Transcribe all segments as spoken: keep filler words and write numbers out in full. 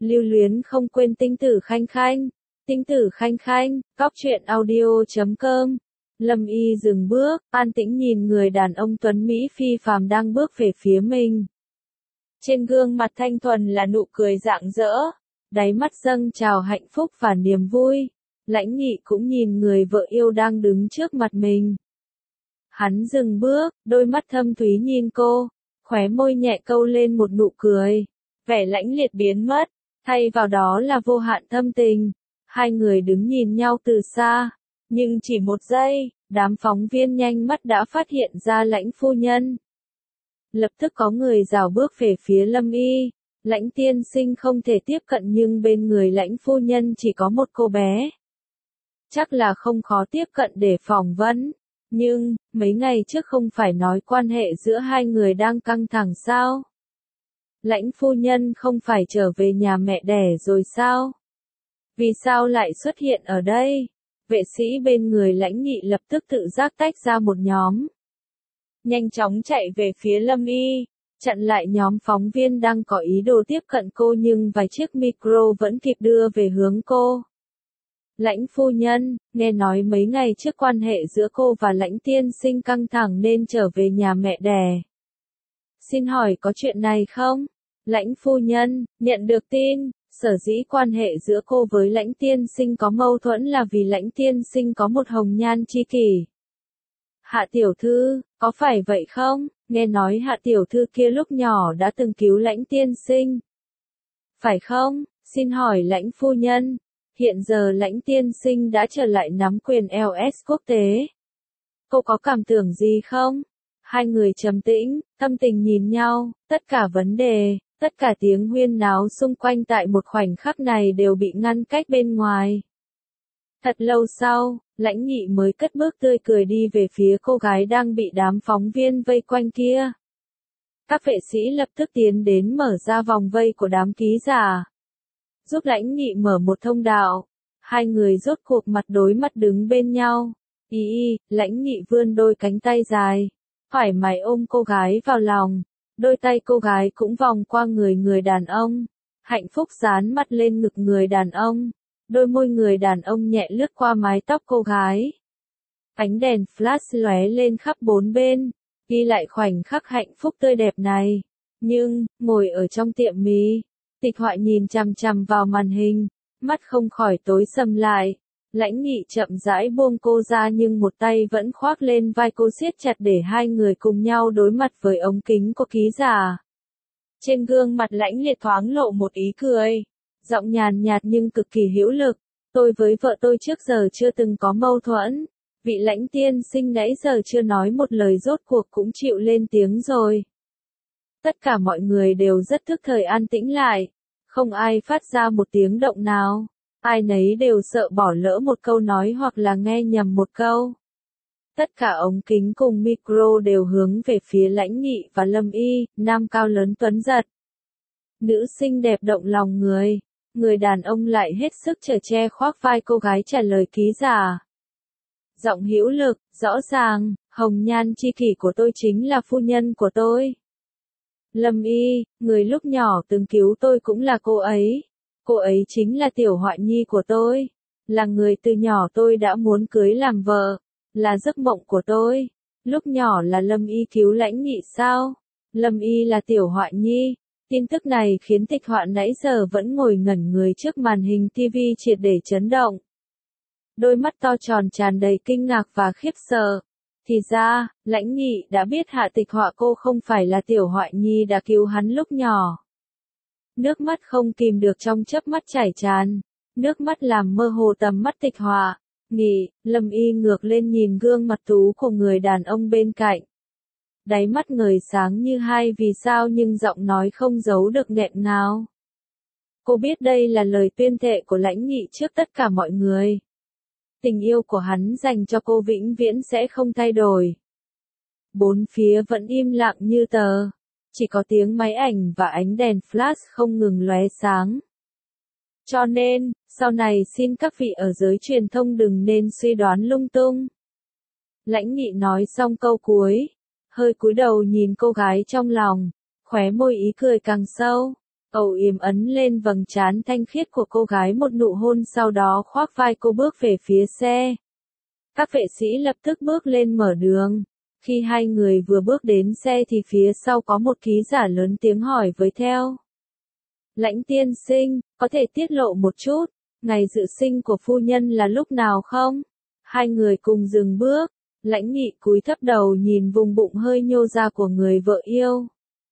Lưu luyến không quên tinh tử khanh khanh. Tinh tử khanh khanh, cóc truyện audio chấm com. Lâm Y dừng bước, an tĩnh nhìn người đàn ông tuấn Mỹ phi phàm đang bước về phía mình. Trên gương mặt thanh thuần là nụ cười rạng rỡ, đáy mắt dâng trào hạnh phúc và niềm vui. Lãnh Nghị cũng nhìn người vợ yêu đang đứng trước mặt mình. Hắn dừng bước, đôi mắt thâm thúy nhìn cô, khóe môi nhẹ câu lên một nụ cười. Vẻ lãnh liệt biến mất, thay vào đó là vô hạn thâm tình. Hai người đứng nhìn nhau từ xa, nhưng chỉ một giây, đám phóng viên nhanh mắt đã phát hiện ra Lãnh phu nhân. Lập tức có người rảo bước về phía Lâm Y. Lãnh tiên sinh không thể tiếp cận nhưng bên người Lãnh phu nhân chỉ có một cô bé. Chắc là không khó tiếp cận để phỏng vấn. Nhưng, mấy ngày trước không phải nói quan hệ giữa hai người đang căng thẳng sao? Lãnh phu nhân không phải trở về nhà mẹ đẻ rồi sao? Vì sao lại xuất hiện ở đây? Vệ sĩ bên người Lãnh Nghị lập tức tự giác tách ra một nhóm. Nhanh chóng chạy về phía Lâm Y, chặn lại nhóm phóng viên đang có ý đồ tiếp cận cô nhưng vài chiếc micro vẫn kịp đưa về hướng cô. Lãnh phu nhân, nghe nói mấy ngày trước quan hệ giữa cô và Lãnh tiên sinh căng thẳng nên trở về nhà mẹ đẻ. Xin hỏi có chuyện này không? Lãnh phu nhân, nhận được tin, sở dĩ quan hệ giữa cô với Lãnh tiên sinh có mâu thuẫn là vì Lãnh tiên sinh có một hồng nhan chi kỷ. Hạ tiểu thư, có phải vậy không? Nghe nói Hạ tiểu thư kia lúc nhỏ đã từng cứu Lãnh tiên sinh. Phải không? Xin hỏi Lãnh phu nhân, hiện giờ Lãnh tiên sinh đã trở lại nắm quyền lờ ét quốc tế. Cô có cảm tưởng gì không? Hai người trầm tĩnh, tâm tình nhìn nhau, tất cả vấn đề, tất cả tiếng huyên náo xung quanh tại một khoảnh khắc này đều bị ngăn cách bên ngoài. Thật lâu sau, Lãnh Nghị mới cất bước tươi cười đi về phía cô gái đang bị đám phóng viên vây quanh kia. Các vệ sĩ lập tức tiến đến mở ra vòng vây của đám ký giả, giúp Lãnh Nghị mở một thông đạo. Hai người rốt cuộc mặt đối mặt đứng bên nhau. Y y, Lãnh Nghị vươn đôi cánh tay dài, thoải mái ôm cô gái vào lòng. Đôi tay cô gái cũng vòng qua người người đàn ông, hạnh phúc dán mặt lên ngực người đàn ông. Đôi môi người đàn ông nhẹ lướt qua mái tóc cô gái. Ánh đèn flash lóe lên khắp bốn bên, ghi lại khoảnh khắc hạnh phúc tươi đẹp này. Nhưng, ngồi ở trong tiệm mì, Tịch Họa nhìn chằm chằm vào màn hình, mắt không khỏi tối sầm lại. Lãnh Nghị chậm rãi buông cô ra nhưng một tay vẫn khoác lên vai cô siết chặt để hai người cùng nhau đối mặt với ống kính của ký giả. Trên gương mặt Lãnh Liệt thoáng lộ một ý cười, giọng nhàn nhạt nhưng cực kỳ hữu lực. Tôi với vợ tôi trước giờ chưa từng có mâu thuẫn. Vị Lãnh tiên sinh nãy giờ chưa nói một lời rốt cuộc cũng chịu lên tiếng rồi. Tất cả mọi người đều rất thức thời an tĩnh lại, không ai phát ra một tiếng động nào. Ai nấy đều sợ bỏ lỡ một câu nói hoặc là nghe nhầm một câu. Tất cả ống kính cùng micro đều hướng về phía Lãnh Nghị và Lâm Y, nam cao lớn tuấn giật. Nữ xinh đẹp động lòng người, người đàn ông lại hết sức chở che khoác vai cô gái trả lời ký giả. Giọng hữu lực, rõ ràng, hồng nhan chi kỷ của tôi chính là phu nhân của tôi. Lâm Y, người lúc nhỏ từng cứu tôi cũng là cô ấy. Cô ấy chính là tiểu họa nhi của tôi, là người từ nhỏ tôi đã muốn cưới làm vợ, là giấc mộng của tôi. Lúc nhỏ là Lâm Y cứu Lãnh Nghị sao? Lâm Y là tiểu họa nhi. Tin tức này khiến Tịch Họa nãy giờ vẫn ngồi ngẩn người trước màn hình ti vi triệt để chấn động. Đôi mắt to tròn tràn đầy kinh ngạc và khiếp sợ. Thì ra, Lãnh Nghị đã biết Hạ Tịch Họa cô không phải là tiểu họa nhi đã cứu hắn lúc nhỏ. Nước mắt không kìm được trong chớp mắt chảy tràn, nước mắt làm mơ hồ tầm mắt Tịch Họa. Nghị, Lâm Y ngược lên nhìn gương mặt tú của người đàn ông bên cạnh. Đáy mắt ngời sáng như hai vì sao nhưng giọng nói không giấu được nghẹn ngào. Cô biết đây là lời tuyên thệ của Lãnh Nghị trước tất cả mọi người. Tình yêu của hắn dành cho cô vĩnh viễn sẽ không thay đổi. Bốn phía vẫn im lặng như tờ. Chỉ có tiếng máy ảnh và ánh đèn flash không ngừng lóe sáng. Cho nên, sau này xin các vị ở giới truyền thông đừng nên suy đoán lung tung. Lãnh Nghị nói xong câu cuối, hơi cúi đầu nhìn cô gái trong lòng, khóe môi ý cười càng sâu. Âu yếm ấn lên vầng trán thanh khiết của cô gái một nụ hôn, sau đó khoác vai cô bước về phía xe. Các vệ sĩ lập tức bước lên mở đường. Khi hai người vừa bước đến xe thì phía sau có một ký giả lớn tiếng hỏi với theo. Lãnh tiên sinh, có thể tiết lộ một chút, ngày dự sinh của phu nhân là lúc nào không? Hai người cùng dừng bước, Lãnh Nghị cúi thấp đầu nhìn vùng bụng hơi nhô ra của người vợ yêu.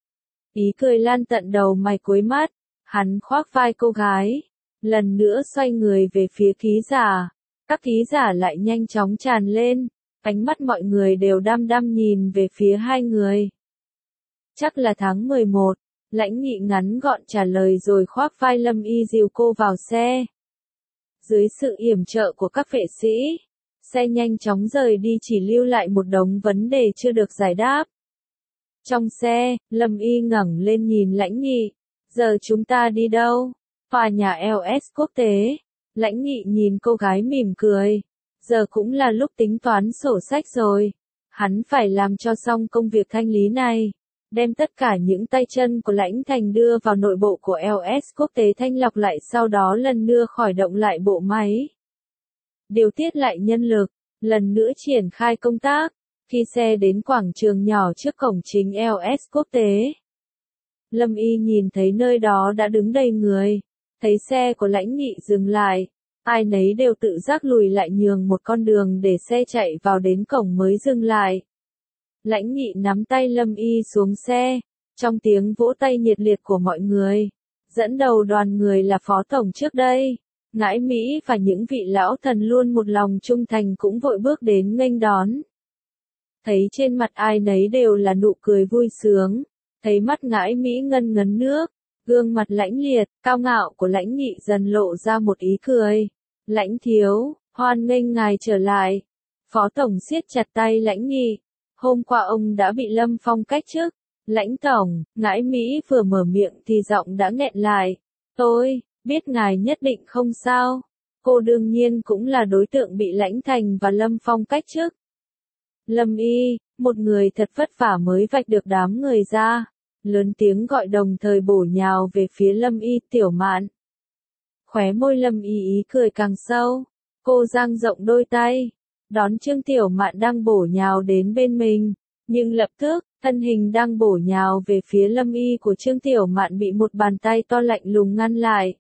Ý cười lan tận đầu mày cuối mắt, hắn khoác vai cô gái, lần nữa xoay người về phía ký giả. Các ký giả lại nhanh chóng tràn lên, ánh mắt mọi người đều đăm đăm nhìn về phía hai người. Chắc là tháng mười một, Lãnh Nghị ngắn gọn trả lời rồi khoác vai Lâm Y dìu cô vào xe. Dưới sự yểm trợ của các vệ sĩ, xe nhanh chóng rời đi, chỉ lưu lại một đống vấn đề chưa được giải đáp. Trong xe, Lâm Y ngẩng lên nhìn Lãnh Nghị, giờ chúng ta đi đâu? Tòa nhà lờ ét quốc tế. Lãnh Nghị nhìn cô gái mỉm cười, giờ cũng là lúc tính toán sổ sách rồi. Hắn phải làm cho xong công việc thanh lý này, đem tất cả những tay chân của Lãnh Thành đưa vào nội bộ của lờ ét quốc tế thanh lọc lại, sau đó lần nữa khởi động lại bộ máy. Điều tiết lại nhân lực, lần nữa triển khai công tác. Khi xe đến quảng trường nhỏ trước cổng chính lờ ét quốc tế, Lâm Y nhìn thấy nơi đó đã đứng đầy người. Thấy xe của Lãnh Nghị dừng lại, ai nấy đều tự giác lùi lại nhường một con đường để xe chạy vào đến cổng mới dừng lại. Lãnh Nghị nắm tay Lâm Y xuống xe, trong tiếng vỗ tay nhiệt liệt của mọi người. Dẫn đầu đoàn người là Phó Tổng trước đây, Ngãi Mỹ và những vị lão thần luôn một lòng trung thành cũng vội bước đến nghênh đón. Thấy trên mặt ai nấy đều là nụ cười vui sướng, thấy mắt Ngãi Mỹ ngân ngấn nước, gương mặt lãnh liệt, cao ngạo của Lãnh Nghị dần lộ ra một ý cười. Lãnh thiếu, hoan nghênh ngài trở lại. Phó Tổng siết chặt tay Lãnh Nghị. Hôm qua ông đã bị Lâm Phong cách chức. Lãnh Tổng, Ngãi Mỹ vừa mở miệng thì giọng đã nghẹn lại. Tôi, biết ngài nhất định không sao. Cô đương nhiên cũng là đối tượng bị Lãnh Thành và Lâm Phong cách chức. Lâm Y, một người thật vất vả mới vạch được đám người ra. Lớn tiếng gọi đồng thời bổ nhào về phía Lâm Y. Tiểu Mạn. Khóe môi Lâm Y ý cười càng sâu. Cô dang rộng đôi tay, đón Trương Tiểu Mạn đang bổ nhào đến bên mình. Nhưng lập tức, thân hình đang bổ nhào về phía Lâm Y của Trương Tiểu Mạn bị một bàn tay to lạnh lùng ngăn lại.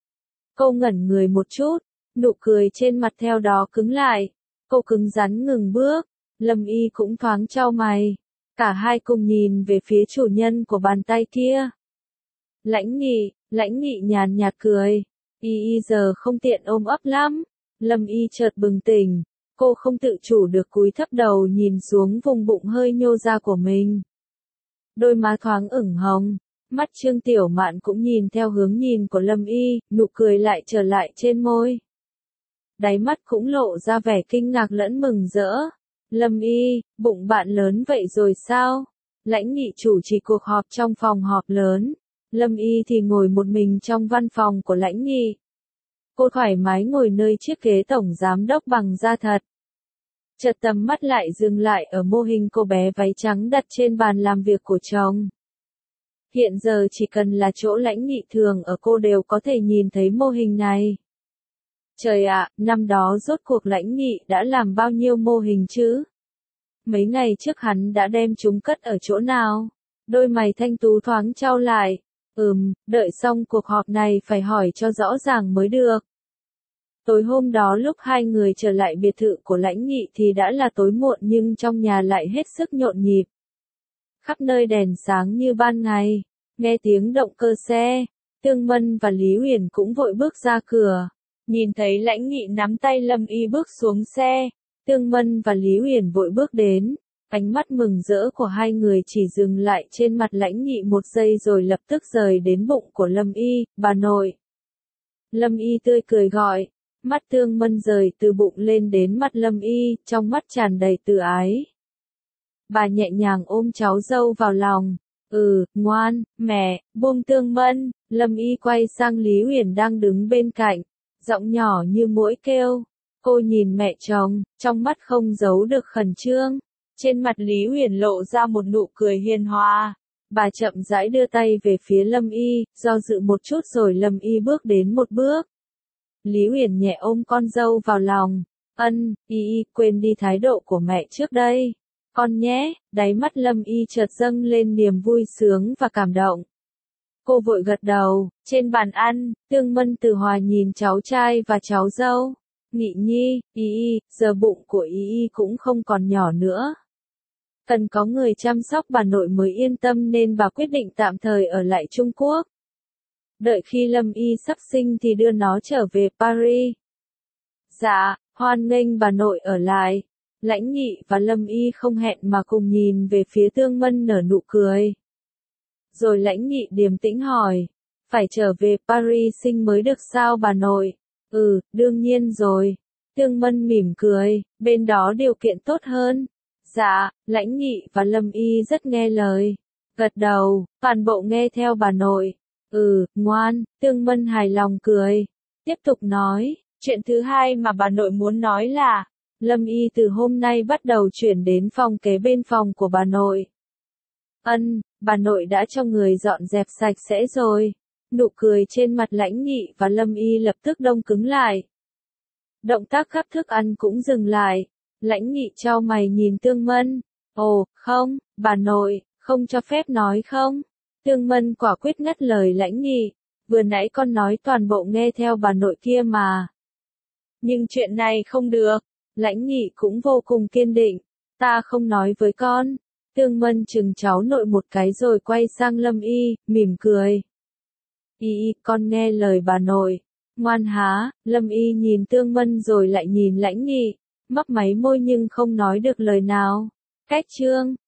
Cô ngẩn người một chút, nụ cười trên mặt theo đó cứng lại. Cô cứng rắn ngừng bước, Lâm Y cũng thoáng chau mày. Cả hai cùng nhìn về phía chủ nhân của bàn tay kia. Lãnh Nghị, Lãnh Nghị nhàn nhạt cười. Y y giờ không tiện ôm ấp lắm. Lâm Y chợt bừng tỉnh. Cô không tự chủ được cúi thấp đầu nhìn xuống vùng bụng hơi nhô ra của mình. Đôi má thoáng ửng hồng. Mắt Trương Tiểu Mạn cũng nhìn theo hướng nhìn của Lâm Y, nụ cười lại trở lại trên môi. Đáy mắt cũng lộ ra vẻ kinh ngạc lẫn mừng rỡ. Lâm Y, bụng bạn lớn vậy rồi sao? Lãnh Nghị chủ trì cuộc họp trong phòng họp lớn. Lâm Y thì ngồi một mình trong văn phòng của Lãnh Nghị. Cô thoải mái ngồi nơi chiếc ghế tổng giám đốc bằng da thật. Chợt tầm mắt lại dừng lại ở mô hình cô bé váy trắng đặt trên bàn làm việc của chồng. Hiện giờ chỉ cần là chỗ Lãnh Nghị thường ở cô đều có thể nhìn thấy mô hình này. Trời ạ, năm đó rốt cuộc Lãnh Nghị đã làm bao nhiêu mô hình chứ? Mấy ngày trước hắn đã đem chúng cất ở chỗ nào? Đôi mày thanh tú thoáng chau lại. Ừm, đợi xong cuộc họp này phải hỏi cho rõ ràng mới được. Tối hôm đó lúc hai người trở lại biệt thự của Lãnh Nghị thì đã là tối muộn, nhưng trong nhà lại hết sức nhộn nhịp. Khắp nơi đèn sáng như ban ngày, nghe tiếng động cơ xe, Tương Mân và Lý Huyền cũng vội bước ra cửa. Nhìn thấy Lãnh Nghị nắm tay Lâm Y bước xuống xe, Tương Mân và Lý Huyền vội bước đến. Ánh mắt mừng rỡ của hai người chỉ dừng lại trên mặt Lãnh Nghị một giây rồi lập tức rời đến bụng của Lâm Y, bà nội. Lâm Y tươi cười gọi, mắt Tương Mân rời từ bụng lên đến mặt Lâm Y, trong mắt tràn đầy từ ái. Bà nhẹ nhàng ôm cháu dâu vào lòng. Ừ, ngoan, mẹ, buông Tương Mân. Lâm Y quay sang Lý Huyền đang đứng bên cạnh, giọng nhỏ như muỗi kêu. Cô nhìn mẹ chồng, trong mắt không giấu được khẩn trương. Trên mặt Lý Huyền lộ ra một nụ cười hiền hòa. Bà chậm rãi đưa tay về phía Lâm Y, do dự một chút rồi Lâm Y bước đến một bước. Lý Uyển nhẹ ôm con dâu vào lòng. Ân, Y Y, quên đi thái độ của mẹ trước đây. Con nhé, đáy mắt Lâm Y chợt dâng lên niềm vui sướng và cảm động. Cô vội gật đầu. Trên bàn ăn, Tương Mân Từ Hòa nhìn cháu trai và cháu dâu. Nghị Nhi, Y Y, giờ bụng của Y Y cũng không còn nhỏ nữa. Cần có người chăm sóc bà nội mới yên tâm nên bà quyết định tạm thời ở lại Trung Quốc. Đợi khi Lâm Y sắp sinh thì đưa nó trở về Paris. Dạ, hoan nghênh bà nội ở lại. Lãnh Nghị và Lâm Y không hẹn mà cùng nhìn về phía Tương Mân nở nụ cười. Rồi Lãnh Nghị điềm tĩnh hỏi, phải trở về Paris sinh mới được sao bà nội? Ừ, đương nhiên rồi. Tương Mân mỉm cười, bên đó điều kiện tốt hơn. Dạ, Lãnh Nghị và Lâm Y rất nghe lời. Gật đầu, toàn bộ nghe theo bà nội. Ừ, ngoan, Tương Mân hài lòng cười. Tiếp tục nói, chuyện thứ hai mà bà nội muốn nói là, Lâm Y từ hôm nay bắt đầu chuyển đến phòng kế bên phòng của bà nội. Ân, bà nội đã cho người dọn dẹp sạch sẽ rồi. Nụ cười trên mặt Lãnh Nghị và Lâm Y lập tức đông cứng lại. Động tác gắp thức ăn cũng dừng lại. Lãnh Nghị chau mày nhìn Tương Mân. Ồ, không, bà nội, không cho phép nói không? Tương Mân quả quyết ngắt lời Lãnh Nghị. Vừa nãy con nói toàn bộ nghe theo bà nội kia mà. Nhưng chuyện này không được. Lãnh Nghị cũng vô cùng kiên định. Ta không nói với con. Tương Mân chừng cháu nội một cái rồi quay sang Lâm Y, mỉm cười. Y Y, con nghe lời bà nội. Ngoan há, Lâm Y nhìn Tương Mân rồi lại nhìn Lãnh Nghị. Mấp máy môi nhưng không nói được lời nào. Cách chương